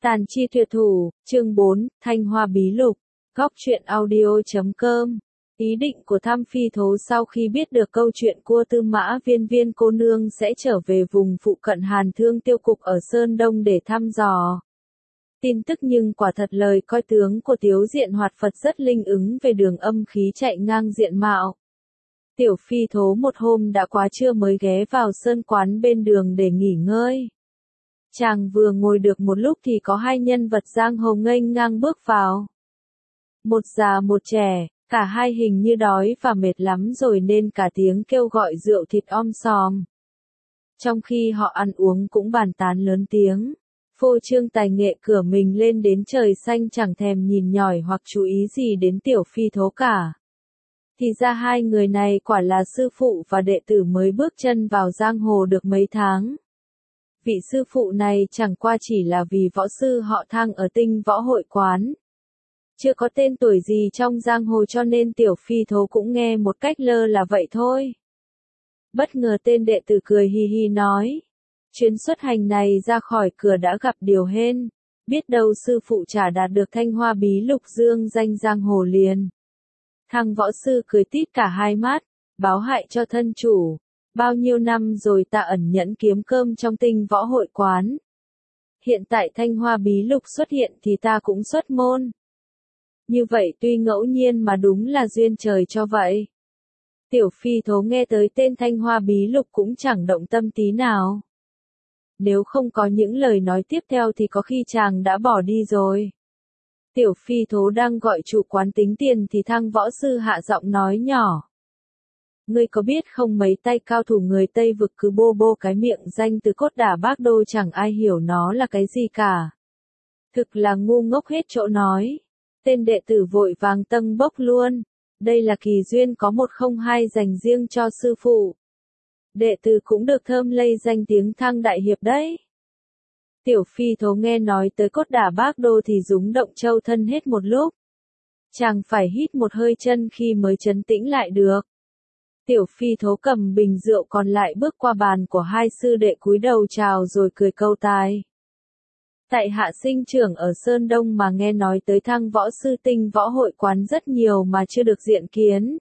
Tàn chi tuyệt thủ, chương 4, Thanh Hoa Bí Lục, góc truyện audio.com. Ý định của Thăm Phi Thố sau khi biết được câu chuyện cua Tư Mã Viên cô nương sẽ trở về vùng phụ cận Hàn Thương Tiêu Cục ở Sơn Đông để thăm dò tin tức, nhưng quả thật lời coi tướng của Tiếu Diện Hoạt Phật rất linh ứng về đường âm khí chạy ngang diện mạo. Tiểu Phi Thố một hôm đã quá trưa mới ghé vào sơn quán bên đường để nghỉ ngơi. Chàng vừa ngồi được một lúc thì có hai nhân vật giang hồ nghênh ngang bước vào. Một già một trẻ, cả hai hình như đói và mệt lắm rồi nên cả tiếng kêu gọi rượu thịt om sòm. Trong khi họ ăn uống cũng bàn tán lớn tiếng, phô trương tài nghệ cửa mình lên đến trời xanh, chẳng thèm nhìn nhỏi hoặc chú ý gì đến Tiểu Phi Thố cả. Thì ra hai người này quả là sư phụ và đệ tử mới bước chân vào giang hồ được mấy tháng. Vị sư phụ này chẳng qua chỉ là vì võ sư họ Thang ở Tinh Võ Hội Quán. Chưa có tên tuổi gì trong giang hồ cho nên Tiểu Phi Thố cũng nghe một cách lơ là vậy thôi. Bất ngờ tên đệ tử cười hi hi nói, chuyến xuất hành này ra khỏi cửa đã gặp điều hên, biết đâu sư phụ chả đạt được Thanh Hoa Bí Lục dương danh giang hồ liền. Thằng võ sư cười tít cả hai mắt, báo hại cho thân chủ. Bao nhiêu năm rồi ta ẩn nhẫn kiếm cơm trong Tinh Võ Hội Quán. Hiện tại Thanh Hoa Bí Lục xuất hiện thì ta cũng xuất môn. Như vậy tuy ngẫu nhiên mà đúng là duyên trời cho vậy. Tiểu Phi Thố nghe tới tên Thanh Hoa Bí Lục cũng chẳng động tâm tí nào. Nếu không có những lời nói tiếp theo thì có khi chàng đã bỏ đi rồi. Tiểu Phi Thố đang gọi chủ quán tính tiền thì Thang võ sư hạ giọng nói nhỏ. Ngươi có biết không, mấy tay cao thủ người Tây Vực cứ bô bô cái miệng danh từ Cốt Đả Bác Đô, chẳng ai hiểu nó là cái gì cả. Thực là ngu ngốc hết chỗ nói. Tên đệ tử vội vàng tâng bốc luôn. Đây là kỳ duyên có 102 dành riêng cho sư phụ. Đệ tử cũng được thơm lây danh tiếng Thang đại hiệp đấy. Tiểu Phi Thố nghe nói tới Cốt Đả Bác Đô thì rúng động châu thân hết một lúc. Chàng phải hít một hơi chân khi mới trấn tĩnh lại được. Tiểu Phi Thố cầm bình rượu còn lại bước qua bàn của hai sư đệ cúi đầu chào rồi cười câu tai. Tại hạ sinh trưởng ở Sơn Đông mà nghe nói tới Thang võ sư Tinh Võ Hội Quán rất nhiều mà chưa được diện kiến.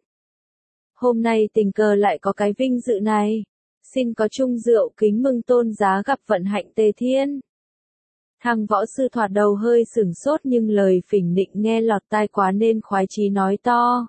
Hôm nay tình cờ lại có cái vinh dự này. Xin có chung rượu kính mừng tôn giá gặp vận hạnh tề thiên. Thang võ sư thoạt đầu hơi sửng sốt nhưng lời phỉnh nịnh nghe lọt tai quá nên khoái chí nói to.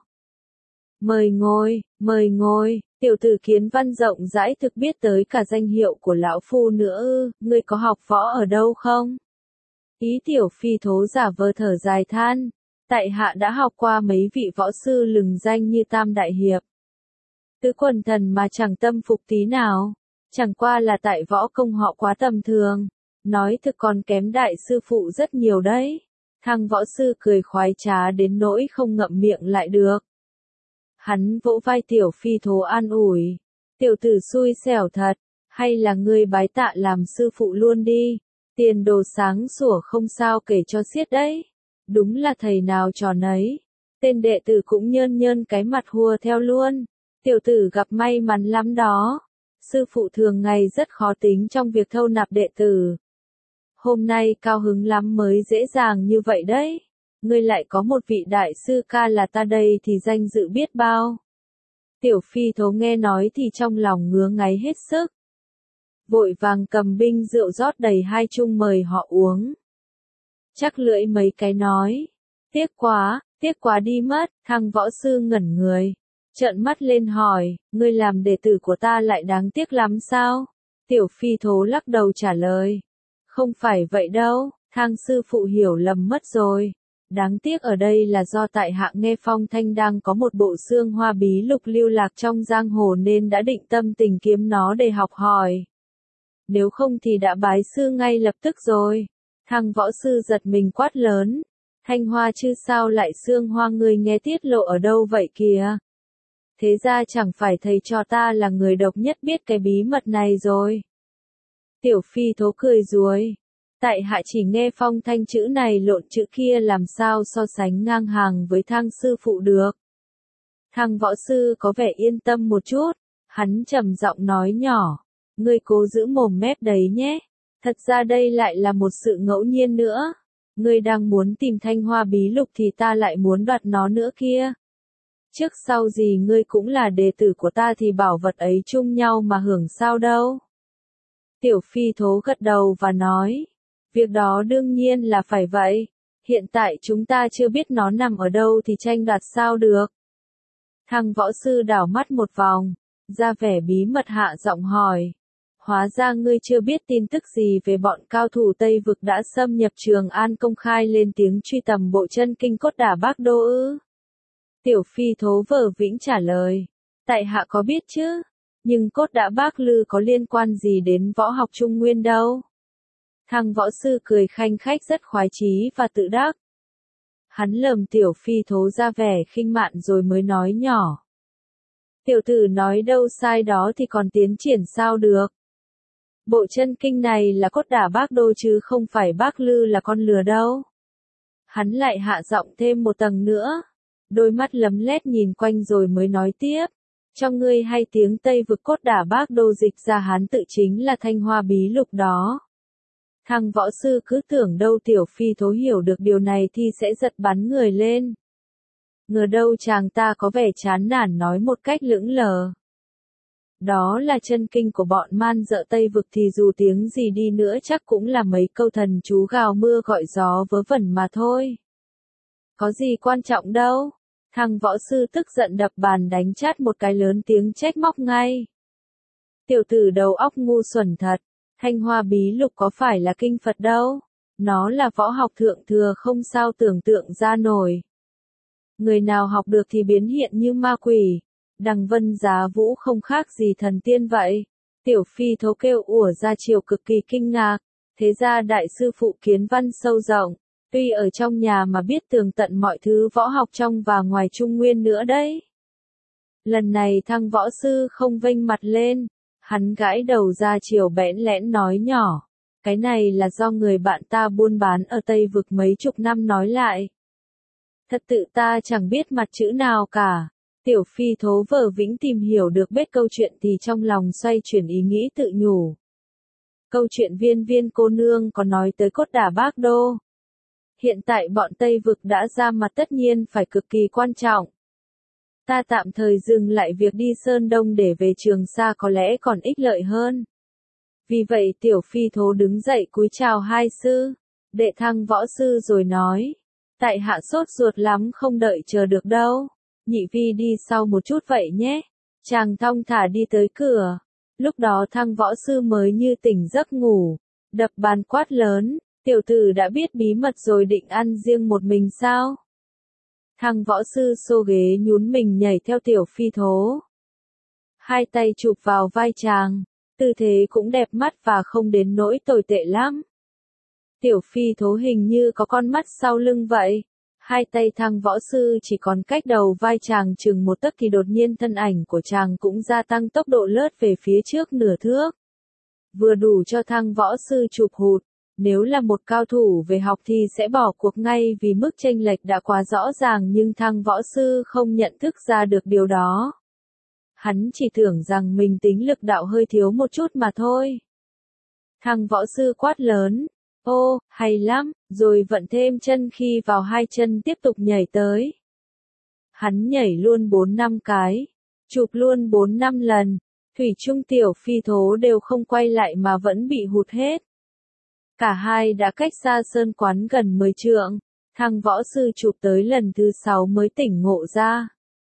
Mời ngồi, tiểu tử kiến văn rộng rãi thực biết tới cả danh hiệu của lão phu nữa ư, ngươi có học võ ở đâu không? Ý Tiểu Phi Thố giả vờ thở dài than, tại hạ đã học qua mấy vị võ sư lừng danh như Tam Đại Hiệp. Tứ Quần Thần mà chẳng tâm phục tí nào, chẳng qua là tại võ công họ quá tầm thường, nói thực còn kém đại sư phụ rất nhiều đấy. Thằng võ sư cười khoái trá đến nỗi không ngậm miệng lại được. Hắn vỗ vai Tiểu Phi Thố an ủi. Tiểu tử xui xẻo thật, hay là ngươi bái tạ làm sư phụ luôn đi. Tiền đồ sáng sủa không sao kể cho xiết đấy. Đúng là thầy nào trò nấy. Tên đệ tử cũng nhơn cái mặt hùa theo luôn. Tiểu tử gặp may mắn lắm đó. Sư phụ thường ngày rất khó tính trong việc thâu nạp đệ tử. Hôm nay cao hứng lắm mới dễ dàng như vậy đấy. Ngươi lại có một vị đại sư ca là ta đây thì danh dự biết bao. Tiểu Phi Thố nghe nói thì trong lòng ngứa ngáy hết sức. Vội vàng cầm binh rượu rót đầy hai chung mời họ uống. Chắc lưỡi mấy cái nói. Tiếc quá đi mất. Thằng võ sư ngẩn người. Trợn mắt lên hỏi, ngươi làm đệ tử của ta lại đáng tiếc lắm sao? Tiểu Phi Thố lắc đầu trả lời. Không phải vậy đâu, Thang sư phụ hiểu lầm mất rồi. Đáng tiếc ở đây là do tại hạ nghe phong thanh đang có một bộ xương hoa bí lục lưu lạc trong giang hồ nên đã định tâm tình kiếm nó để học hỏi. Nếu không thì đã bái sư ngay lập tức rồi. Thằng võ sư giật mình quát lớn. Thanh hoa chứ sao lại xương hoa, người nghe tiết lộ ở đâu vậy kìa? Thế ra chẳng phải thầy cho ta là người độc nhất biết cái bí mật này rồi. Tiểu Phi Thố cười ruồi. Tại hạ chỉ nghe phong thanh chữ này lộn chữ kia, làm sao so sánh ngang hàng với Thang sư phụ được. Thang võ sư có vẻ yên tâm một chút. Hắn trầm giọng nói nhỏ. Ngươi cố giữ mồm mép đấy nhé. Thật ra đây lại là một sự ngẫu nhiên nữa. Ngươi đang muốn tìm Thanh Hoa Bí Lục thì ta lại muốn đoạt nó nữa kia. Trước sau gì ngươi cũng là đệ tử của ta thì bảo vật ấy chung nhau mà hưởng sao đâu. Tiểu Phi Thố gật đầu và nói, việc đó đương nhiên là phải vậy. Hiện tại chúng ta chưa biết nó nằm ở đâu thì tranh đoạt sao được. Thằng võ sư đảo mắt một vòng, ra vẻ bí mật hạ giọng hỏi. Hóa ra ngươi chưa biết tin tức gì về bọn cao thủ Tây Vực đã xâm nhập Trường An công khai lên tiếng truy tầm bộ chân kinh Cốt Đả Bác Đô ư? Tiểu Phi Thố vờ vĩnh trả lời. Tại hạ có biết chứ, nhưng Cốt Đả Bác Lư có liên quan gì đến võ học Trung Nguyên đâu. Thằng võ sư cười khanh khách rất khoái chí và tự đắc. Hắn lườm Tiểu Phi Thố ra vẻ khinh mạn rồi mới nói nhỏ. Tiểu tử nói đâu sai đó thì còn tiến triển sao được. Bộ chân kinh này là Cốt Đả Bác Đô chứ không phải Bác Lư là con lừa đâu. Hắn lại hạ giọng thêm một tầng nữa. Đôi mắt lấm lét nhìn quanh rồi mới nói tiếp. Cho ngươi hay tiếng Tây Vực Cốt Đả Bác Đô dịch ra Hán tự chính là Thanh Hoa Bí Lục đó. Thằng võ sư cứ tưởng đâu Tiểu Phi Thố hiểu được điều này thì sẽ giật bắn người lên. Ngờ đâu chàng ta có vẻ chán nản nói một cách lững lờ. Đó là chân kinh của bọn man dợ Tây Vực thì dù tiếng gì đi nữa chắc cũng là mấy câu thần chú gào mưa gọi gió vớ vẩn mà thôi. Có gì quan trọng đâu. Thằng võ sư tức giận đập bàn đánh chát một cái lớn tiếng trách móc ngay. Tiểu tử đầu óc ngu xuẩn thật. Thanh Hoa Bí Lục có phải là kinh Phật đâu. Nó là võ học thượng thừa không sao tưởng tượng ra nổi. Người nào học được thì biến hiện như ma quỷ. Đằng Vân Giá Vũ không khác gì thần tiên vậy. Tiểu Phi Thố kêu ủa ra chiều cực kỳ kinh ngạc. Thế ra đại sư phụ kiến văn sâu rộng. Tuy ở trong nhà mà biết tường tận mọi thứ võ học trong và ngoài Trung Nguyên nữa đấy. Lần này thằng võ sư không vênh mặt lên. Hắn gãi đầu ra chiều bẽn lẽn nói nhỏ. Cái này là do người bạn ta buôn bán ở Tây Vực mấy chục năm nói lại. Thật tự ta chẳng biết mặt chữ nào cả. Tiểu Phi Thố vờ vĩnh tìm hiểu được bết câu chuyện thì trong lòng xoay chuyển ý nghĩ tự nhủ. Câu chuyện viên viên cô nương có nói tới Cốt Đả Bác Đô. Hiện tại bọn Tây Vực đã ra mặt tất nhiên phải cực kỳ quan trọng. Ta tạm thời dừng lại việc đi Sơn Đông để về Trường Sa có lẽ còn ích lợi hơn. Vì vậy Tiểu Phi Thố đứng dậy cúi chào hai sư, đệ thăng võ sư rồi nói. Tại hạ sốt ruột lắm không đợi chờ được đâu. Nhị vi đi sau một chút vậy nhé. Chàng thong thả đi tới cửa. Lúc đó thăng võ sư mới như tỉnh giấc ngủ. Đập bàn quát lớn. Tiểu tử đã biết bí mật rồi định ăn riêng một mình sao? Thằng võ sư xô ghế nhún mình nhảy theo Tiểu Phi Thố. Hai tay chụp vào vai chàng. Tư thế cũng đẹp mắt và không đến nỗi tồi tệ lắm. Tiểu Phi Thố hình như có con mắt sau lưng vậy. Hai tay thằng võ sư chỉ còn cách đầu vai chàng chừng một tấc thì đột nhiên thân ảnh của chàng cũng gia tăng tốc độ lướt về phía trước nửa thước. Vừa đủ cho thằng võ sư chụp hụt. Nếu là một cao thủ về học thì sẽ bỏ cuộc ngay vì mức chênh lệch đã quá rõ ràng nhưng thằng võ sư không nhận thức ra được điều đó. Hắn chỉ tưởng rằng mình tính lực đạo hơi thiếu một chút mà thôi. Thằng võ sư quát lớn. Ô, hay lắm, rồi vận thêm chân khi vào hai chân tiếp tục nhảy tới. Hắn nhảy luôn 4-5 cái, chụp luôn 4-5 lần, thủy chung Tiểu Phi Thố đều không quay lại mà vẫn bị hụt hết. Cả hai đã cách xa sơn quán gần 10 trượng, thằng võ sư chụp tới lần thứ 6 mới tỉnh ngộ ra.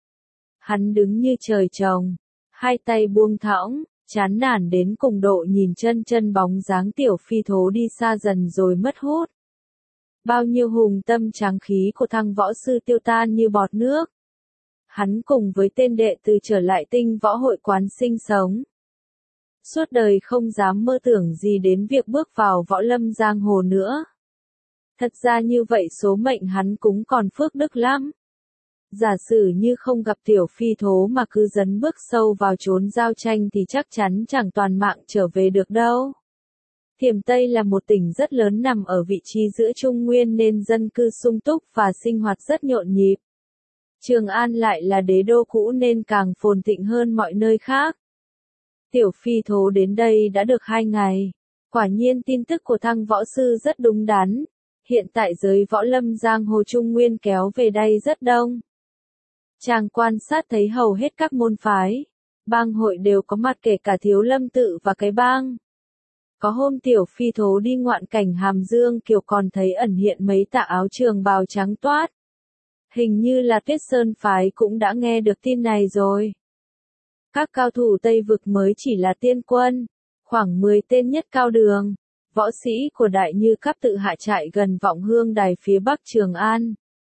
Hắn đứng như trời trồng, hai tay buông thõng, chán nản đến cùng độ nhìn chân bóng dáng Tiểu Phi Thố đi xa dần rồi mất hút. Bao nhiêu hùng tâm tráng khí của thằng võ sư tiêu tan như bọt nước. Hắn cùng với tên đệ tử trở lại Tinh Võ Hội quán sinh sống. Suốt đời không dám mơ tưởng gì đến việc bước vào võ lâm giang hồ nữa. Thật ra như vậy số mệnh hắn cũng còn phước đức lắm. Giả sử như không gặp Tiểu Phi Thố mà cứ dấn bước sâu vào chốn giao tranh thì chắc chắn chẳng toàn mạng trở về được đâu. Thiểm Tây là một tỉnh rất lớn nằm ở vị trí giữa Trung Nguyên nên dân cư sung túc và sinh hoạt rất nhộn nhịp. Trường An lại là đế đô cũ nên càng phồn thịnh hơn mọi nơi khác. Tiểu Phi Thố đến đây đã được 2 ngày. Quả nhiên tin tức của Thăng võ sư rất đúng đắn. Hiện tại giới võ lâm giang hồ Trung Nguyên kéo về đây rất đông. Chàng quan sát thấy hầu hết các môn phái, bang hội đều có mặt, kể cả Thiếu Lâm tự và cái bang. Có hôm Tiểu Phi Thố đi ngoạn cảnh Hàm Dương Kiều còn thấy ẩn hiện mấy tà áo trường bào trắng toát. Hình như là Tuyết Sơn phái cũng đã nghe được tin này rồi. Các cao thủ Tây Vực mới chỉ là tiên quân, khoảng 10 tên nhất cao đường, võ sĩ của Đại Như Cáp tự hạ trại gần Vọng Hương Đài phía bắc Trường An.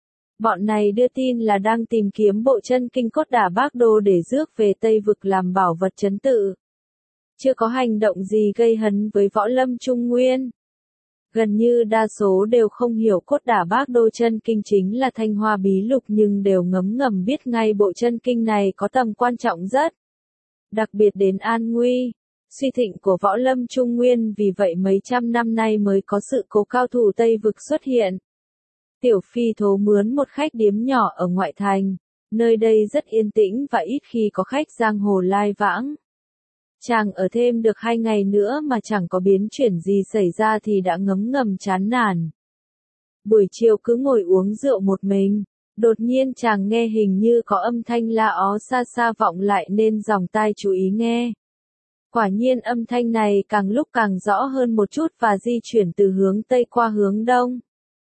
Bọn này đưa tin là đang tìm kiếm bộ chân kinh Cốt Đả Bác Đô để rước về Tây Vực làm bảo vật trấn tự. Chưa có hành động gì gây hấn với võ lâm Trung Nguyên. Gần như đa số đều không hiểu Cốt Đả Bác Đô chân kinh chính là Thanh Hoa Bí Lục, nhưng đều ngấm ngầm biết ngay bộ chân kinh này có tầm quan trọng rất đặc biệt đến an nguy, suy thịnh của võ lâm Trung Nguyên, vì vậy mấy trăm năm nay mới có sự cố cao thủ Tây Vực xuất hiện. Tiểu Phi Thố mướn một khách điếm nhỏ ở ngoại thành, nơi đây rất yên tĩnh và ít khi có khách giang hồ lai vãng. Chàng ở thêm được 2 ngày nữa mà chẳng có biến chuyển gì xảy ra thì đã ngấm ngầm chán nản. Buổi chiều cứ ngồi uống rượu một mình, đột nhiên chàng nghe hình như có âm thanh la ó xa xa vọng lại nên dòng tai chú ý nghe. Quả nhiên âm thanh này càng lúc càng rõ hơn một chút và di chuyển từ hướng Tây qua hướng Đông.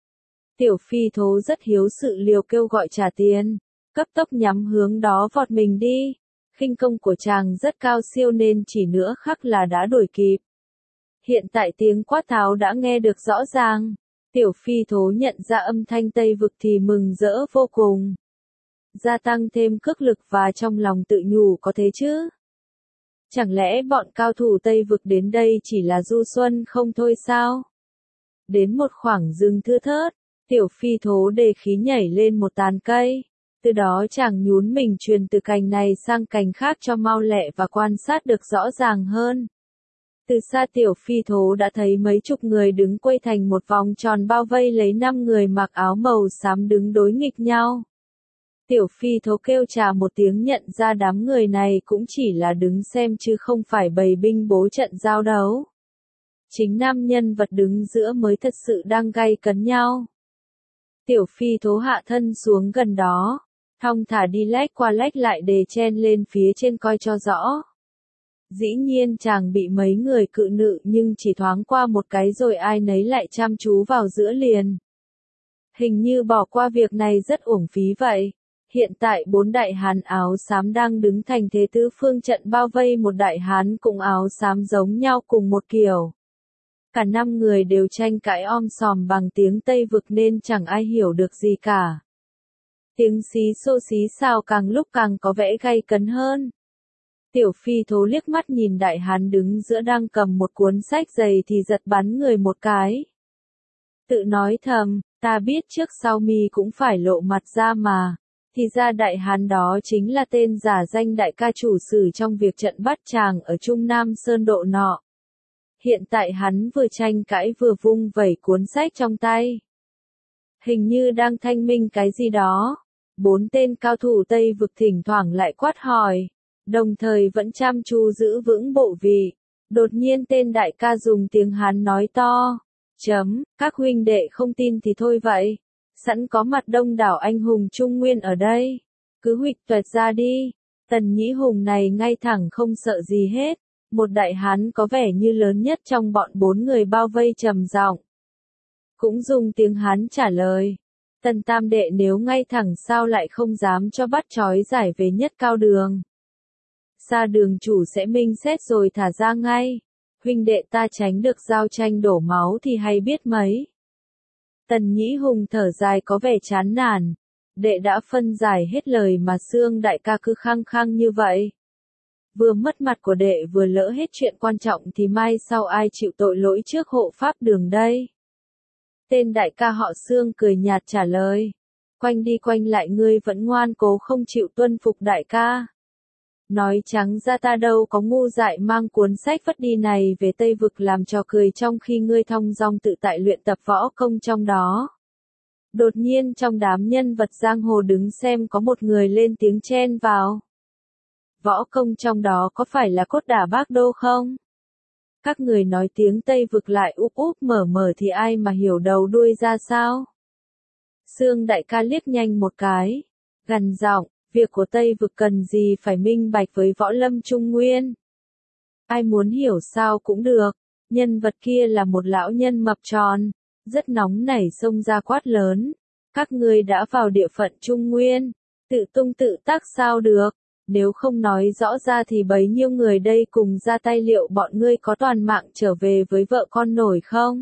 Tiểu Phi Thố rất hiếu sự liều kêu gọi trả tiền, cấp tốc nhắm hướng đó vọt mình đi. Khinh công của chàng rất cao siêu nên chỉ nửa khắc là đã đuổi kịp. Hiện tại tiếng quát tháo đã nghe được rõ ràng. Tiểu Phi Thố nhận ra âm thanh Tây Vực thì mừng rỡ vô cùng. Gia tăng thêm cước lực và trong lòng tự nhủ có thế chứ. Chẳng lẽ bọn cao thủ Tây Vực đến đây chỉ là du xuân không thôi sao? Đến một khoảng rừng thưa thớt, Tiểu Phi Thố đề khí nhảy lên một tán cây. Từ đó chàng nhún mình truyền từ cành này sang cành khác cho mau lẹ và quan sát được rõ ràng hơn. Từ xa Tiểu Phi Thố đã thấy mấy chục người đứng quây thành một vòng tròn bao vây lấy 5 người mặc áo màu xám đứng đối nghịch nhau. Tiểu Phi Thố kêu chà một tiếng nhận ra đám người này cũng chỉ là đứng xem chứ không phải bày binh bố trận giao đấu. Chính nam nhân vật đứng giữa mới thật sự đang gay cấn nhau. Tiểu Phi Thố hạ thân xuống gần đó, thong thả đi lách qua lách lại để chen lên phía trên coi cho rõ. Dĩ nhiên chàng bị mấy người cự nữ nhưng chỉ thoáng qua một cái rồi ai nấy lại chăm chú vào giữa liền. Hình như bỏ qua việc này rất uổng phí vậy. Hiện tại 4 đại hán áo xám đang đứng thành thế tứ phương trận bao vây một đại hán cùng áo xám giống nhau cùng một kiểu. Cả 5 người đều tranh cãi om sòm bằng tiếng Tây Vực nên chẳng ai hiểu được gì cả. Tiếng xí xô xí xào càng lúc càng có vẻ gay cấn hơn. Tiểu Phi Thố liếc mắt nhìn đại hán đứng giữa đang cầm một cuốn sách dày thì giật bắn người một cái. Tự nói thầm, ta biết trước sau mi cũng phải lộ mặt ra mà. Thì ra đại hán đó chính là tên giả danh đại ca chủ sử trong việc trận bắt chàng ở Trung Nam Sơn Độ nọ. Hiện tại hắn vừa tranh cãi vừa vung vẩy cuốn sách trong tay. Hình như đang thanh minh cái gì đó. 4 tên cao thủ Tây Vực thỉnh thoảng lại quát hỏi, đồng thời vẫn chăm chú giữ vững bộ vị. Đột nhiên tên đại ca dùng tiếng Hán nói to, các huynh đệ không tin thì thôi vậy. Sẵn có mặt đông đảo anh hùng Trung Nguyên ở đây. Cứ huỵch toẹt ra đi. Tần Nhĩ Hùng này ngay thẳng không sợ gì hết. Một đại hán có vẻ như lớn nhất trong bọn 4 người bao vây trầm giọng. Cũng dùng tiếng Hán trả lời. Tần tam đệ nếu ngay thẳng sao lại không dám cho bắt trói giải về nhất cao đường. Xa đường chủ sẽ minh xét rồi thả ra ngay. Huynh đệ ta tránh được giao tranh đổ máu thì hay biết mấy. Tần Nhĩ Hùng thở dài có vẻ chán nản. Đệ đã phân giải hết lời mà xương đại ca cứ khăng khăng như vậy. Vừa mất mặt của đệ vừa lỡ hết chuyện quan trọng thì mai sau ai chịu tội lỗi trước hộ pháp đường đây. Tên đại ca họ Xương cười nhạt trả lời. Quanh đi quanh lại ngươi vẫn ngoan cố không chịu tuân phục đại ca. Nói trắng ra ta đâu có ngu dại mang cuốn sách vất đi này về Tây Vực làm trò cười trong khi ngươi thong dong tự tại luyện tập võ công trong đó. Đột nhiên trong đám nhân vật giang hồ đứng xem có một người lên tiếng chen vào. Võ công trong đó có phải là Cốt Đả Bác Đô không? Các người nói tiếng Tây vực lại úp úp mở mở thì ai mà hiểu đầu đuôi ra sao? Sương đại ca liếc nhanh một cái, gằn giọng, việc của Tây vực cần gì phải minh bạch với võ lâm Trung Nguyên. Ai muốn hiểu sao cũng được, nhân vật kia là một lão nhân mập tròn, rất nóng nảy xông ra quát lớn. Các ngươi đã vào địa phận Trung Nguyên, tự tung tự tác sao được, nếu không nói rõ ra thì bấy nhiêu người đây cùng ra tay liệu bọn ngươi có toàn mạng trở về với vợ con nổi không?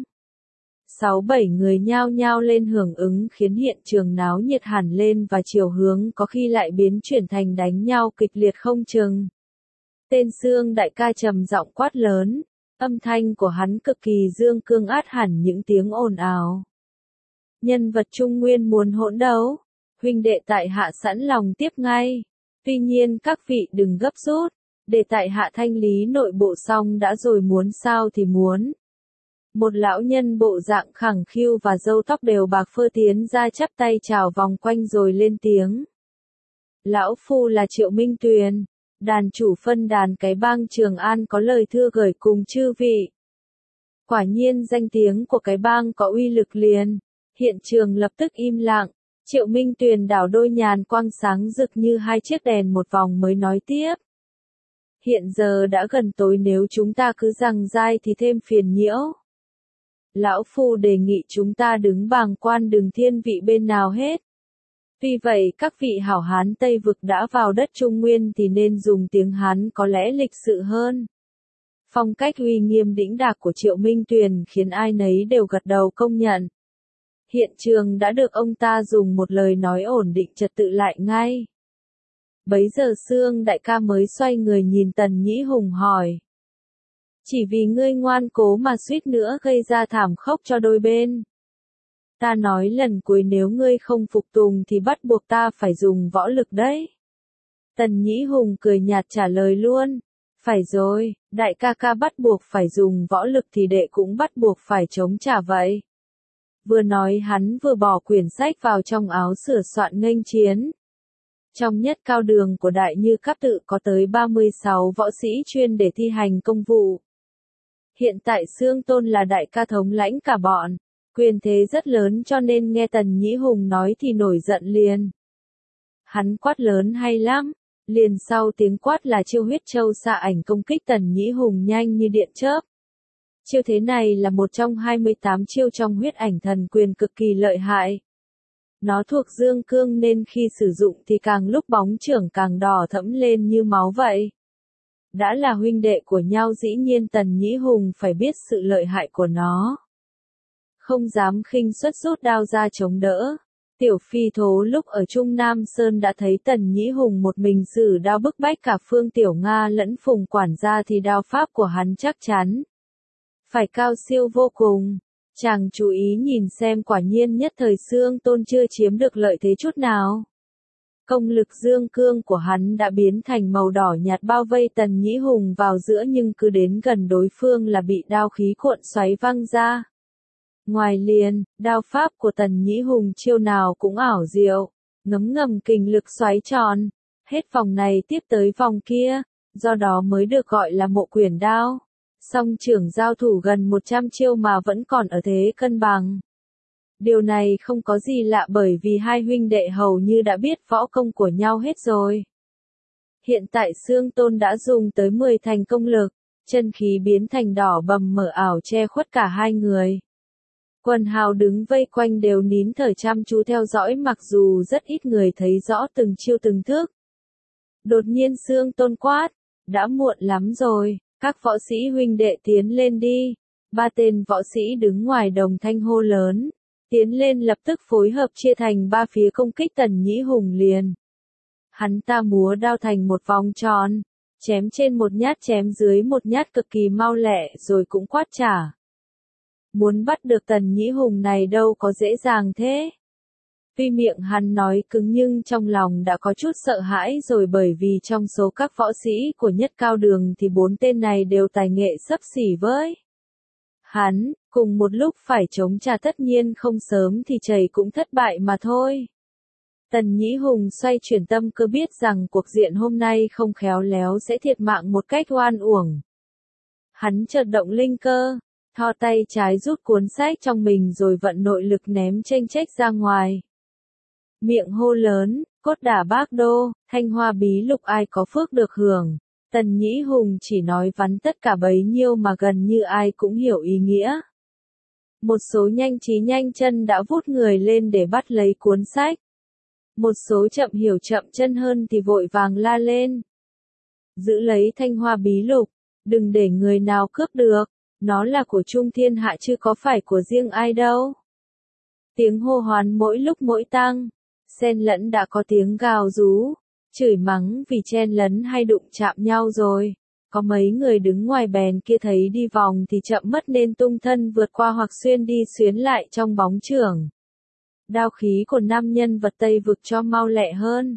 6-7 người nhao nhao lên hưởng ứng khiến hiện trường náo nhiệt hẳn lên và chiều hướng có khi lại biến chuyển thành đánh nhau kịch liệt không chừng. Tên Sương đại ca trầm giọng quát lớn, âm thanh của hắn cực kỳ dương cương át hẳn những tiếng ồn ào. Nhân vật Trung Nguyên muốn hỗn đấu, huynh đệ tại hạ sẵn lòng tiếp ngay. Tuy nhiên các vị đừng gấp rút, để tại hạ thanh lý nội bộ xong đã rồi muốn sao thì muốn. Một lão nhân bộ dạng khẳng khiu và râu tóc đều bạc phơ tiến ra chắp tay chào vòng quanh rồi lên tiếng. Lão phu là Triệu Minh Tuyền, đàn chủ phân đàn cái bang Trường An có lời thưa gửi cùng chư vị. Quả nhiên danh tiếng của cái bang có uy lực liền, hiện trường lập tức im lặng. Triệu Minh Tuyền đảo đôi nhàn quang sáng rực như hai chiếc đèn một vòng mới nói tiếp. Hiện giờ đã gần tối, nếu chúng ta cứ giằng dai thì thêm phiền nhiễu. Lão phu đề nghị chúng ta đứng bàng quan đừng thiên vị bên nào hết. Vì vậy các vị hảo hán Tây vực đã vào đất Trung Nguyên thì nên dùng tiếng Hán có lẽ lịch sự hơn. Phong cách uy nghiêm đĩnh đạc của Triệu Minh Tuyền khiến ai nấy đều gật đầu công nhận. Hiện trường đã được ông ta dùng một lời nói ổn định trật tự lại ngay. Bấy giờ Sương đại ca mới xoay người nhìn Tần Nhĩ Hùng hỏi. Chỉ vì ngươi ngoan cố mà suýt nữa gây ra thảm khốc cho đôi bên. Ta nói lần cuối nếu ngươi không phục tùng thì bắt buộc ta phải dùng võ lực đấy. Tần Nhĩ Hùng cười nhạt trả lời luôn. Phải rồi, đại ca ca bắt buộc phải dùng võ lực thì đệ cũng bắt buộc phải chống trả vậy. Vừa nói hắn vừa bỏ quyển sách vào trong áo sửa soạn nghênh chiến. Trong nhất cao đường của Đại Như Cáp Tự có tới 36 võ sĩ chuyên để thi hành công vụ. Hiện tại Sương Tôn là đại ca thống lãnh cả bọn, quyền thế rất lớn cho nên nghe Tần Nhĩ Hùng nói thì nổi giận liền. Hắn quát lớn hay lắm, liền sau tiếng quát là chiêu huyết châu xạ ảnh công kích Tần Nhĩ Hùng nhanh như điện chớp. Chiêu thế này là một trong 28 chiêu trong huyết ảnh thần quyền cực kỳ lợi hại. Nó thuộc dương cương nên khi sử dụng thì càng lúc bóng chưởng càng đỏ thẫm lên như máu vậy. Đã là huynh đệ của nhau dĩ nhiên Tần Nhĩ Hùng phải biết sự lợi hại của nó. Không dám khinh suất rút đao ra chống đỡ. Tiểu Phi Thố lúc ở Trung Nam Sơn đã thấy Tần Nhĩ Hùng một mình sử đao bức bách cả Phương Tiểu Nga lẫn Phùng quản gia thì đao pháp của hắn chắc chắn phải cao siêu vô cùng. Chàng chú ý nhìn xem quả nhiên nhất thời Sương Tôn chưa chiếm được lợi thế chút nào. Công lực dương cương của hắn đã biến thành màu đỏ nhạt bao vây Tần Nhĩ Hùng vào giữa nhưng cứ đến gần đối phương là bị đao khí cuộn xoáy văng ra. Ngoài liền, đao pháp của Tần Nhĩ Hùng chiêu nào cũng ảo diệu, ngấm ngầm kình lực xoáy tròn, hết vòng này tiếp tới vòng kia, do đó mới được gọi là mộ quyển đao. Song trưởng giao thủ gần 100 chiêu mà vẫn còn ở thế cân bằng. Điều này không có gì lạ bởi vì hai huynh đệ hầu như đã biết võ công của nhau hết rồi. Hiện tại Sương Tôn đã dùng tới 10 thành công lực, chân khí biến thành đỏ bầm mở ảo che khuất cả hai người. Quần hào đứng vây quanh đều nín thở chăm chú theo dõi mặc dù rất ít người thấy rõ từng chiêu từng thức. Đột nhiên Sương Tôn quát, đã muộn lắm rồi, các võ sĩ huynh đệ tiến lên đi. 3 tên võ sĩ đứng ngoài đồng thanh hô lớn, tiến lên lập tức phối hợp chia thành 3 phía công kích Tần Nhĩ Hùng liền. Hắn ta múa đao thành một vòng tròn, chém trên một nhát chém dưới một nhát cực kỳ mau lẹ rồi cũng quát trả. Muốn bắt được Tần Nhĩ Hùng này đâu có dễ dàng thế. Tuy miệng hắn nói cứng nhưng trong lòng đã có chút sợ hãi rồi bởi vì trong số các võ sĩ của nhất cao đường thì 4 tên này đều tài nghệ xấp xỉ với hắn, cùng một lúc phải chống trả tất nhiên không sớm thì chảy cũng thất bại mà thôi. Tần Nhĩ Hùng xoay chuyển tâm cơ biết rằng cuộc diện hôm nay không khéo léo sẽ thiệt mạng một cách oan uổng. Hắn chợt động linh cơ, thò tay trái rút cuốn sách trong mình rồi vận nội lực ném chênh chếch ra ngoài. Miệng hô lớn, Cốt Đả Bác Đô, Thanh Hoa Bí Lục ai có phước được hưởng. Tần Nhĩ Hùng chỉ nói vắn tất cả bấy nhiêu mà gần như ai cũng hiểu ý nghĩa. Một số nhanh trí nhanh chân đã vút người lên để bắt lấy cuốn sách. Một số chậm hiểu chậm chân hơn thì vội vàng la lên. Giữ lấy Thanh Hoa Bí Lục, đừng để người nào cướp được, nó là của chung thiên hạ chứ có phải của riêng ai đâu. Tiếng hô hoán mỗi lúc mỗi tăng, xen lẫn đã có tiếng gào rú, chửi mắng vì chen lấn hay đụng chạm nhau rồi. Có mấy người đứng ngoài bèn kia thấy đi vòng thì chậm mất nên tung thân vượt qua hoặc xuyên đi xuyến lại trong bóng chưởng. Đao khí của nam nhân vật Tây vực cho mau lẹ hơn.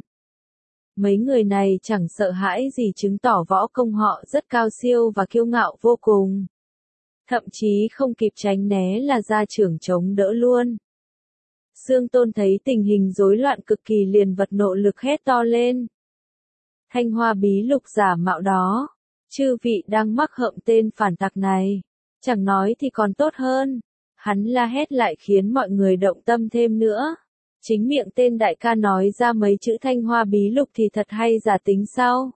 Mấy người này chẳng sợ hãi gì chứng tỏ võ công họ rất cao siêu và kiêu ngạo vô cùng. Thậm chí không kịp tránh né là ra chưởng chống đỡ luôn. Dương Tôn thấy tình hình rối loạn cực kỳ liền vật nộ lực hét to lên. Thanh Hoa Bí Lục giả mạo đó, chư vị đang mắc hậm tên phản tặc này, chẳng nói thì còn tốt hơn. Hắn la hét lại khiến mọi người động tâm thêm nữa. Chính miệng tên đại ca nói ra mấy chữ Thanh Hoa Bí Lục thì thật hay giả tính sau.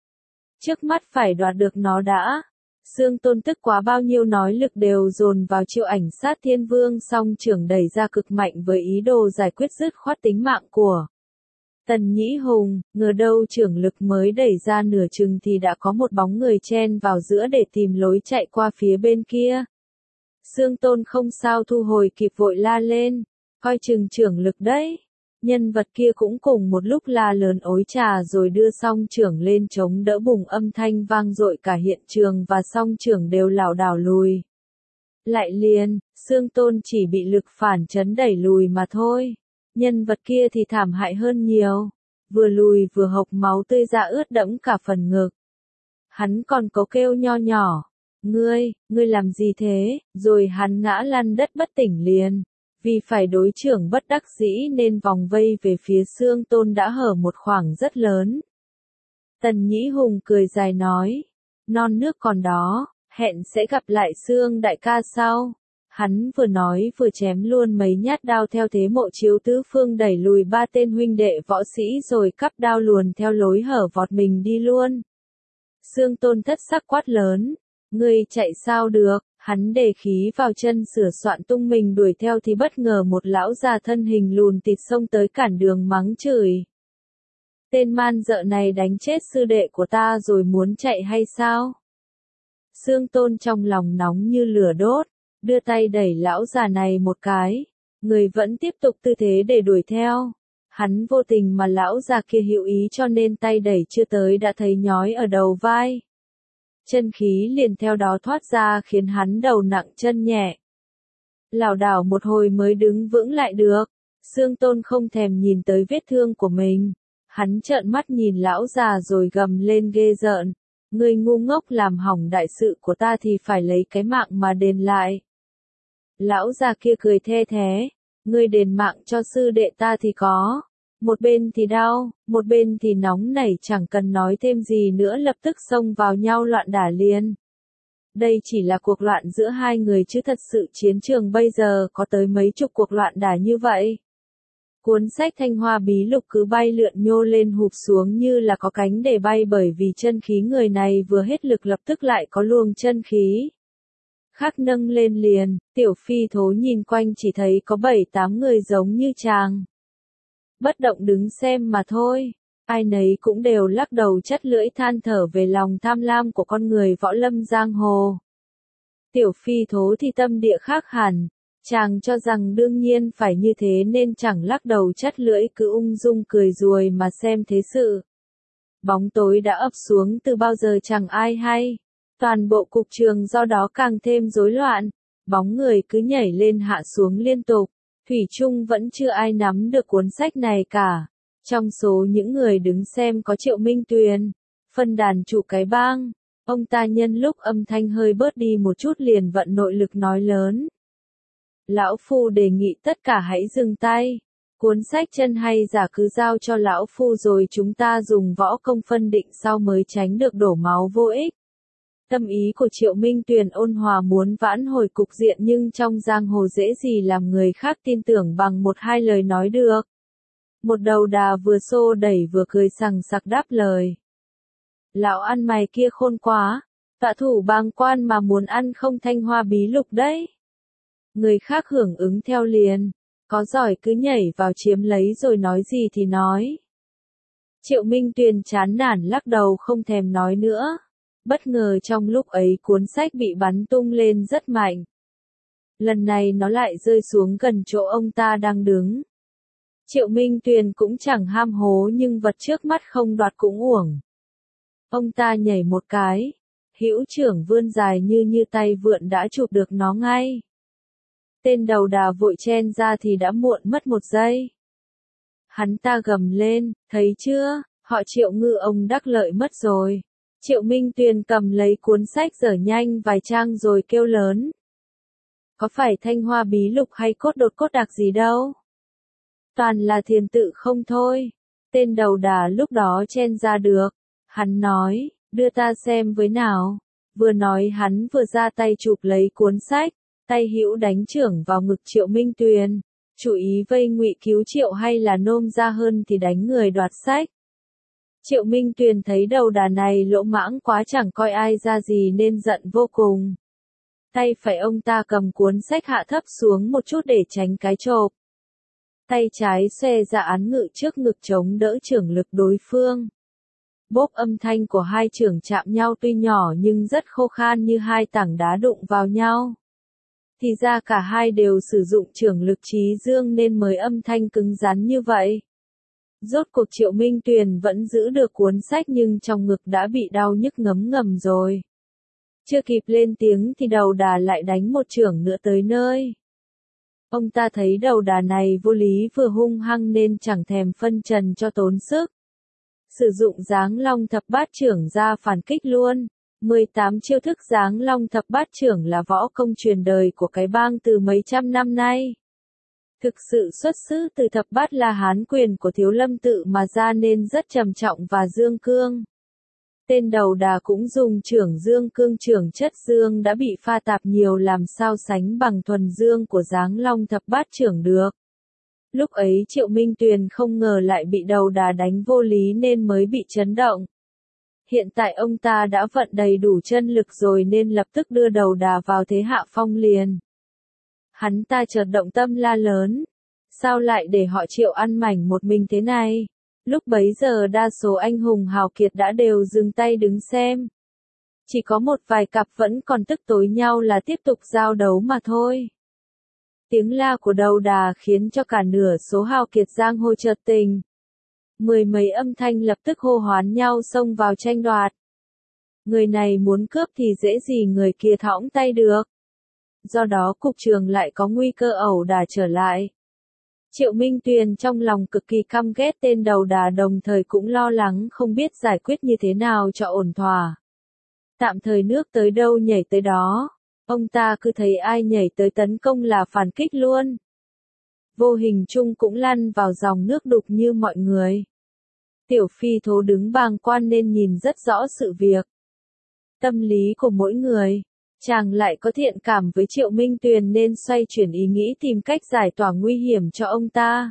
Trước mắt phải đoạt được nó đã. Dương Tôn tức quá bao nhiêu nói lực đều dồn vào chiêu ảnh sát thiên vương song chưởng đẩy ra cực mạnh với ý đồ giải quyết dứt khoát tính mạng của Tần Nhĩ Hùng, ngờ đâu chưởng lực mới đẩy ra nửa chừng thì đã có một bóng người chen vào giữa để tìm lối chạy qua phía bên kia. Dương Tôn không sao thu hồi kịp vội la lên, coi chừng chưởng lực đấy. Nhân vật kia cũng cùng một lúc la lớn ối trà rồi đưa song chưởng lên chống đỡ bùng âm thanh vang dội cả hiện trường và song chưởng đều lảo đảo lùi. Lại liền, Dương Tôn chỉ bị lực phản chấn đẩy lùi mà thôi. Nhân vật kia thì thảm hại hơn nhiều. Vừa lùi vừa hộc máu tươi ra ướt đẫm cả phần ngực. Hắn còn có kêu nho nhỏ. Ngươi làm gì thế? Rồi hắn ngã lăn đất bất tỉnh liền. Vì phải đối chưởng bất đắc dĩ nên vòng vây về phía Dương Tôn đã hở một khoảng rất lớn. Tần Nhĩ Hùng cười dài nói. Non nước còn đó, hẹn sẽ gặp lại Dương đại ca sau. Hắn vừa nói vừa chém luôn mấy nhát đao theo thế Mộ Chiếu tứ phương đẩy lùi ba tên huynh đệ võ sĩ rồi cắp đao luồn theo lối hở vọt mình đi luôn. Dương Tôn thất sắc quát lớn. Ngươi chạy sao được? Hắn để khí vào chân sửa soạn tung mình đuổi theo thì bất ngờ một lão già thân hình lùn tịt xông tới cản đường mắng chửi. Tên man dợ này đánh chết sư đệ của ta rồi muốn chạy hay sao? Dương Tôn trong lòng nóng như lửa đốt, đưa tay đẩy lão già này một cái. Người vẫn tiếp tục tư thế để đuổi theo. Hắn vô tình mà lão già kia hữu ý cho nên tay đẩy chưa tới đã thấy nhói ở đầu vai. Chân khí liền theo đó thoát ra khiến hắn đầu nặng chân nhẹ. Lảo đảo một hồi mới đứng vững lại được. Dương Tôn không thèm nhìn tới vết thương của mình. Hắn trợn mắt nhìn lão già rồi gầm lên ghê rợn. Ngươi ngu ngốc làm hỏng đại sự của ta thì phải lấy cái mạng mà đền lại. Lão già kia cười the thé. Ngươi đền mạng cho sư đệ ta thì có. Một bên thì đau, một bên thì nóng nảy chẳng cần nói thêm gì nữa lập tức xông vào nhau loạn đả liền. Đây chỉ là cuộc loạn giữa hai người chứ thật sự chiến trường bây giờ có tới mấy chục cuộc loạn đả như vậy. Cuốn sách Thanh Hoa Bí Lục cứ bay lượn nhô lên hụp xuống như là có cánh để bay bởi vì chân khí người này vừa hết lực lập tức lại có luồng chân khí khác nâng lên liền. Tiểu Phi Thố nhìn quanh chỉ thấy có 7-8 người giống như chàng. Bất động đứng xem mà thôi, ai nấy cũng đều lắc đầu chắt lưỡi than thở về lòng tham lam của con người võ lâm giang hồ. Tiểu Phi Thố thì tâm địa khác hẳn, chàng cho rằng đương nhiên phải như thế nên chẳng lắc đầu chắt lưỡi cứ ung dung cười ruồi mà xem thế sự. Bóng tối đã ập xuống từ bao giờ chẳng ai hay, toàn bộ cục trường do đó càng thêm rối loạn, bóng người cứ nhảy lên hạ xuống liên tục. Thủy chung vẫn chưa ai nắm được cuốn sách này cả. Trong số những người đứng xem có Triệu Minh Tuyền, phân đàn chủ cái bang. Ông ta nhân lúc âm thanh hơi bớt đi một chút liền vận nội lực nói lớn. Lão Phu đề nghị tất cả hãy dừng tay. Cuốn sách chân hay giả cứ giao cho Lão Phu rồi chúng ta dùng võ công phân định sau mới tránh được đổ máu vô ích. Tâm ý của Triệu Minh Tuyền ôn hòa muốn vãn hồi cục diện nhưng trong giang hồ dễ gì làm người khác tin tưởng bằng một hai lời nói được. Một đầu đà vừa xô đẩy vừa cười sằng sặc đáp lời. Lão ăn mày kia khôn quá, tọa thủ bàng quan mà muốn ăn không thanh hoa bí lục đấy. Người khác hưởng ứng theo liền, có giỏi cứ nhảy vào chiếm lấy rồi nói gì thì nói. Triệu Minh Tuyền chán nản lắc đầu không thèm nói nữa. Bất ngờ trong lúc ấy cuốn sách bị bắn tung lên rất mạnh. Lần này nó lại rơi xuống gần chỗ ông ta đang đứng. Triệu Minh Tuyền cũng chẳng ham hố nhưng vật trước mắt không đoạt cũng uổng. Ông ta nhảy một cái, hữu trưởng vươn dài như tay vượn đã chụp được nó ngay. Tên đầu đà vội chen ra thì đã muộn mất một giây. Hắn ta gầm lên, thấy chưa, họ Triệu ngư ông đắc lợi mất rồi. Triệu Minh Tuyền cầm lấy cuốn sách dở nhanh vài trang rồi kêu lớn. Có phải thanh hoa bí lục hay cốt đột cốt đặc gì đâu. Toàn là thiền tự không thôi. Tên đầu đà lúc đó chen ra được. Hắn nói, đưa ta xem với nào. Vừa nói hắn vừa ra tay chụp lấy cuốn sách. Tay hữu đánh trưởng vào ngực Triệu Minh Tuyền. Chủ ý vây ngụy cứu Triệu hay là nôm ra hơn thì đánh người đoạt sách. Triệu Minh Tuyền thấy đầu đà này lỗ mãng quá chẳng coi ai ra gì nên giận vô cùng. Tay phải ông ta cầm cuốn sách hạ thấp xuống một chút để tránh cái chộp. Tay trái xoe ra án ngự trước ngực chống đỡ chưởng lực đối phương. Bốp âm thanh của hai chưởng chạm nhau tuy nhỏ nhưng rất khô khan như hai tảng đá đụng vào nhau. Thì ra cả hai đều sử dụng chưởng lực trí dương nên mới âm thanh cứng rắn như vậy. Rốt cuộc Triệu Minh Tuyền vẫn giữ được cuốn sách nhưng trong ngực đã bị đau nhức ngấm ngầm rồi. Chưa kịp lên tiếng thì đầu đà lại đánh một chưởng nữa tới nơi. Ông ta thấy đầu đà này vô lý vừa hung hăng nên chẳng thèm phân trần cho tốn sức. Sử dụng Giáng Long Thập Bát Chưởng ra phản kích luôn. 18 chiêu thức Giáng Long Thập Bát Chưởng là võ công truyền đời của cái bang từ mấy trăm năm nay. Thực sự xuất xứ từ Thập Bát La Hán quyền của Thiếu Lâm Tự mà ra nên rất trầm trọng và dương cương. Tên đầu đà cũng dùng chưởng dương cương, chưởng chất dương đã bị pha tạp nhiều làm sao sánh bằng thuần dương của Giáng Long Thập Bát Chưởng được. Lúc ấy Triệu Minh Tuyền không ngờ lại bị đầu đà đánh vô lý nên mới bị chấn động. Hiện tại ông ta đã vận đầy đủ chân lực rồi nên lập tức đưa đầu đà vào thế hạ phong liền. Hắn ta chợt động tâm la lớn. Sao lại để họ Triệu ăn mảnh một mình thế này? Lúc bấy giờ đa số anh hùng hào kiệt đã đều dừng tay đứng xem. Chỉ có một vài cặp vẫn còn tức tối nhau là tiếp tục giao đấu mà thôi. Tiếng la của đầu đà khiến cho cả nửa số hào kiệt giang hồ chợt tình. Mười mấy âm thanh lập tức hô hoán nhau xông vào tranh đoạt. Người này muốn cướp thì dễ gì người kia thõng tay được. Do đó cục trường lại có nguy cơ ẩu đả trở lại. Triệu Minh Tuyền trong lòng cực kỳ căm ghét tên đầu đà đồng thời cũng lo lắng không biết giải quyết như thế nào cho ổn thỏa. Tạm thời nước tới đâu nhảy tới đó. Ông ta cứ thấy ai nhảy tới tấn công là phản kích luôn. Vô hình chung cũng lăn vào dòng nước đục như mọi người. Tiểu Phi Thố đứng bàng quan nên nhìn rất rõ sự việc. Tâm lý của mỗi người. Chàng lại có thiện cảm với Triệu Minh Tuyền nên xoay chuyển ý nghĩ tìm cách giải tỏa nguy hiểm cho ông ta.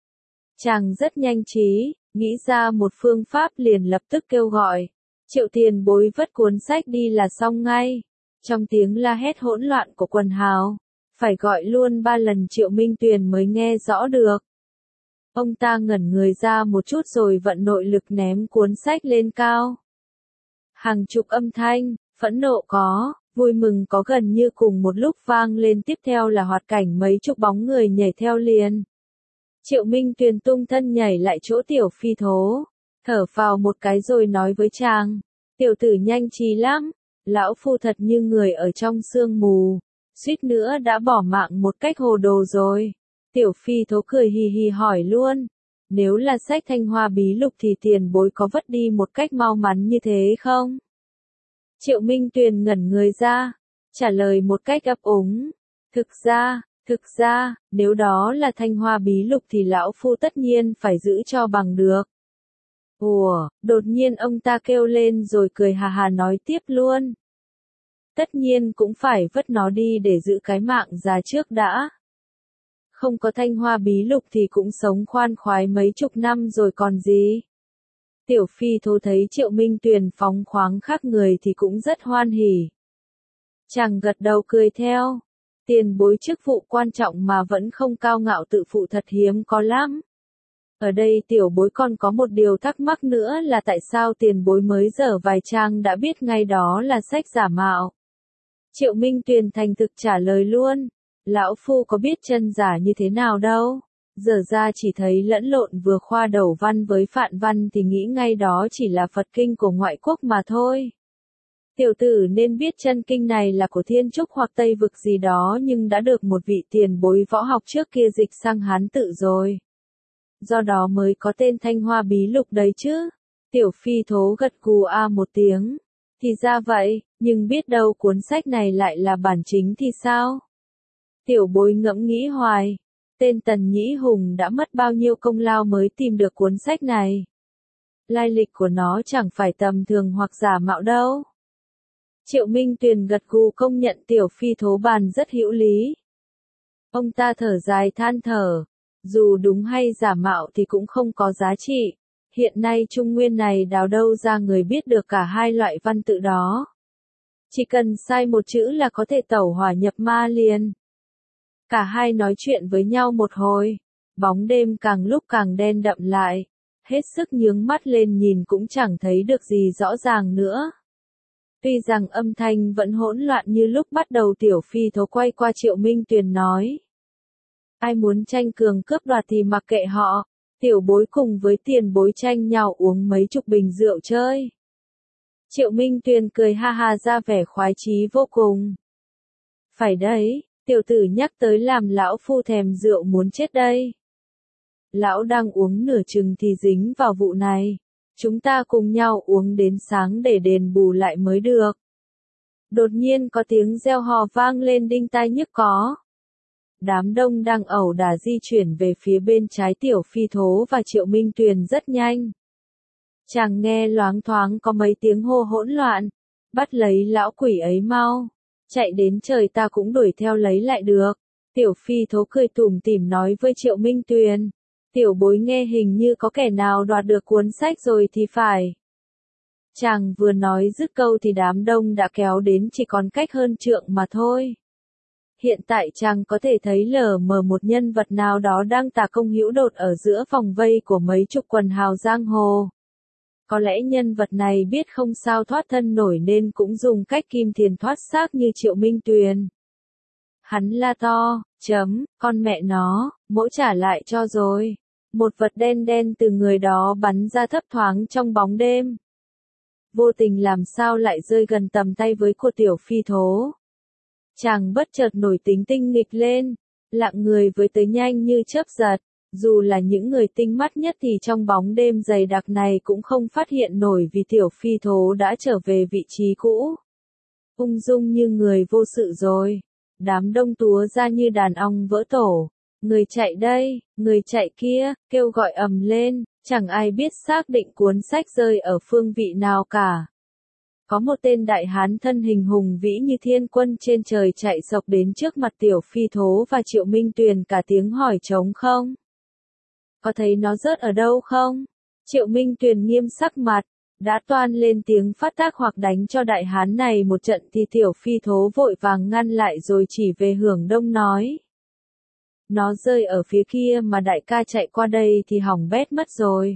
Chàng rất nhanh trí, nghĩ ra một phương pháp liền lập tức kêu gọi. Triệu tiền bối vất cuốn sách đi là xong ngay. Trong tiếng la hét hỗn loạn của quần hào, phải gọi luôn 3 lần Triệu Minh Tuyền mới nghe rõ được. Ông ta ngẩn người ra một chút rồi vận nội lực ném cuốn sách lên cao. Hàng chục âm thanh, phẫn nộ có, vui mừng có gần như cùng một lúc vang lên, tiếp theo là hoạt cảnh mấy chục bóng người nhảy theo liền. Triệu Minh Tuyền tung thân nhảy lại chỗ Tiểu Phi Thố, thở phào một cái rồi nói với chàng, tiểu tử nhanh trí lắm, lão phu thật như người ở trong sương mù, suýt nữa đã bỏ mạng một cách hồ đồ rồi. Tiểu Phi Thố cười hì hì hỏi luôn, nếu là sách Thanh Hoa Bí Lục thì tiền bối có vất đi một cách mau mắn như thế không? Triệu Minh Tuyền ngẩn người ra, trả lời một cách ấp úng, thực ra, nếu đó là Thanh Hoa Bí Lục thì lão phu tất nhiên phải giữ cho bằng được. Ủa, đột nhiên ông ta kêu lên rồi cười hà hà nói tiếp luôn, tất nhiên cũng phải vứt nó đi để giữ cái mạng già trước đã. Không có Thanh Hoa Bí Lục thì cũng sống khoan khoái mấy chục năm rồi còn gì. Tiểu Phi Thố thấy Triệu Minh Tuyền phóng khoáng khác người thì cũng rất hoan hỉ. Chàng gật đầu cười theo. Tiền bối chức vụ quan trọng mà vẫn không cao ngạo tự phụ thật hiếm có lắm. Ở đây tiểu bối còn có một điều thắc mắc nữa là tại sao tiền bối mới dở vài trang đã biết ngay đó là sách giả mạo. Triệu Minh Tuyền thành thực trả lời luôn. Lão Phu có biết chân giả như thế nào đâu. Giờ ra chỉ thấy lẫn lộn vừa khoa đầu văn với phạn văn thì nghĩ ngay đó chỉ là Phật kinh của ngoại quốc mà thôi. Tiểu tử nên biết chân kinh này là của Thiên Trúc hoặc Tây Vực gì đó nhưng đã được một vị tiền bối võ học trước kia dịch sang Hán tự rồi. Do đó mới có tên Thanh Hoa Bí Lục đấy chứ. Tiểu Phi Thố gật gù một tiếng. Thì ra vậy, nhưng biết đâu cuốn sách này lại là bản chính thì sao? Tiểu bối ngẫm nghĩ hoài. Tên Tần Nhĩ Hùng đã mất bao nhiêu công lao mới tìm được cuốn sách này. Lai lịch của nó chẳng phải tầm thường hoặc giả mạo đâu. Triệu Minh Tuyền gật gù công nhận Tiểu Phi Thố bàn rất hữu lý. Ông ta thở dài than thở. Dù đúng hay giả mạo thì cũng không có giá trị. Hiện nay Trung Nguyên này đào đâu ra người biết được cả hai loại văn tự đó. Chỉ cần sai một chữ là có thể tẩu hỏa nhập ma liền. Cả hai nói chuyện với nhau một hồi. Bóng đêm càng lúc càng đen đậm lại. Hết sức nhướng mắt lên nhìn cũng chẳng thấy được gì rõ ràng nữa. Tuy rằng âm thanh vẫn hỗn loạn như lúc bắt đầu Tiểu Phi Thố quay qua Triệu Minh Tuyền nói. Ai muốn tranh cường cướp đoạt thì mặc kệ họ. Tiểu bối cùng với tiền bối tranh nhau uống mấy chục bình rượu chơi. Triệu Minh Tuyền cười ha ha ra vẻ khoái chí vô cùng. Phải đấy, tiểu tử nhắc tới làm lão phu thèm rượu muốn chết đây. Lão đang uống nửa chừng thì dính vào vụ này. Chúng ta cùng nhau uống đến sáng để đền bù lại mới được. Đột nhiên có tiếng reo hò vang lên đinh tai nhức có. Đám đông đang ẩu đả di chuyển về phía bên trái Tiểu Phi Thố và Triệu Minh Tuyền rất nhanh. Chàng nghe loáng thoáng có mấy tiếng hô hỗn loạn. Bắt lấy lão quỷ ấy mau. Chạy đến trời ta cũng đuổi theo lấy lại được. Tiểu Phi Thố cười tủm tỉm nói với Triệu Minh Tuyền. Tiểu bối nghe hình như có kẻ nào đoạt được cuốn sách rồi thì phải. Chàng vừa nói dứt câu thì đám đông đã kéo đến chỉ còn cách hơn trượng mà thôi. Hiện tại chàng có thể thấy lờ mờ một nhân vật nào đó đang tà công hữu đột ở giữa vòng vây của mấy chục quần hào giang hồ. Có lẽ nhân vật này biết không sao thoát thân nổi nên cũng dùng cách kim tiền thoát xác như Triệu Minh Tuyền. Hắn la to, con mẹ nó, mỗ trả lại cho rồi. Một vật đen đen từ người đó bắn ra thấp thoáng trong bóng đêm. Vô tình làm sao lại rơi gần tầm tay với của Tiểu Phi Thố. Chàng bất chợt nổi tính tinh nghịch lên, lạng người với tới nhanh như chớp giật. Dù là những người tinh mắt nhất thì trong bóng đêm dày đặc này cũng không phát hiện nổi vì Tiểu Phi Thố đã trở về vị trí cũ. Ung dung như người vô sự rồi. Đám đông túa ra như đàn ong vỡ tổ. Người chạy đây, người chạy kia, kêu gọi ầm lên, chẳng ai biết xác định cuốn sách rơi ở phương vị nào cả. Có một tên đại hán thân hình hùng vĩ như thiên quân trên trời chạy sộc đến trước mặt Tiểu Phi Thố và Triệu Minh Tuyền cả tiếng hỏi trống không? Có thấy nó rớt ở đâu không? Triệu Minh Tuyền nghiêm sắc mặt, đã toan lên tiếng phát tác hoặc đánh cho đại hán này một trận thì Tiểu Phi Thố vội vàng ngăn lại rồi chỉ về hướng đông nói. Nó rơi ở phía kia mà đại ca chạy qua đây thì hỏng bét mất rồi.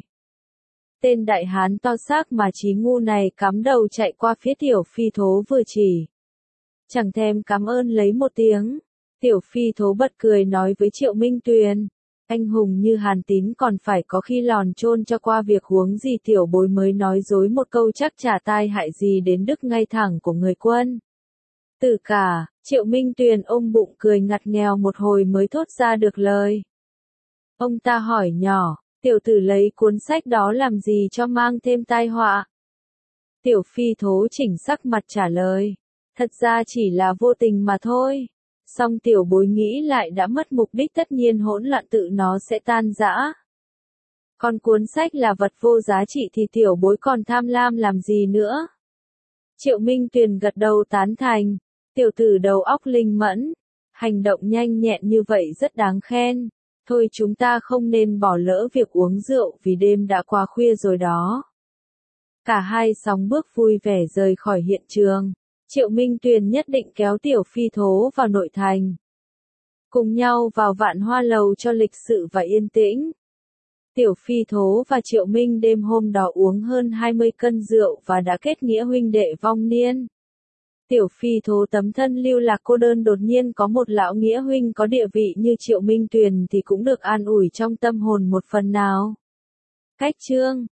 Tên đại hán to xác mà trí ngu này cắm đầu chạy qua phía Tiểu Phi Thố vừa chỉ. Chẳng thèm cảm ơn lấy một tiếng. Tiểu Phi Thố bật cười nói với Triệu Minh Tuyền. Anh hùng như Hàn Tín còn phải có khi lòn chôn cho qua việc huống gì tiểu bối mới nói dối một câu chắc chả tai hại gì đến đức ngay thẳng của người quân. Từ cả, Triệu Minh Tuyền ôm bụng cười ngặt nghèo một hồi mới thốt ra được lời. Ông ta hỏi nhỏ, tiểu tử lấy cuốn sách đó làm gì cho mang thêm tai họa? Tiểu Phi Thố chỉnh sắc mặt trả lời, thật ra chỉ là vô tình mà thôi. Song tiểu bối nghĩ lại đã mất mục đích tất nhiên hỗn loạn tự nó sẽ tan rã. Còn cuốn sách là vật vô giá trị thì tiểu bối còn tham lam làm gì nữa? Triệu Minh Tuyền gật đầu tán thành. Tiểu tử đầu óc linh mẫn. Hành động nhanh nhẹn như vậy rất đáng khen. Thôi chúng ta không nên bỏ lỡ việc uống rượu vì đêm đã qua khuya rồi đó. Cả hai sóng bước vui vẻ rời khỏi hiện trường. Triệu Minh Tuyền nhất định kéo Tiểu Phi Thố vào nội thành. Cùng nhau vào Vạn Hoa Lầu cho lịch sự và yên tĩnh. Tiểu Phi Thố và Triệu Minh đêm hôm đó uống hơn 20 cân rượu và đã kết nghĩa huynh đệ vong niên. Tiểu Phi Thố tấm thân lưu lạc cô đơn đột nhiên có một lão nghĩa huynh có địa vị như Triệu Minh Tuyền thì cũng được an ủi trong tâm hồn một phần nào. Cách chương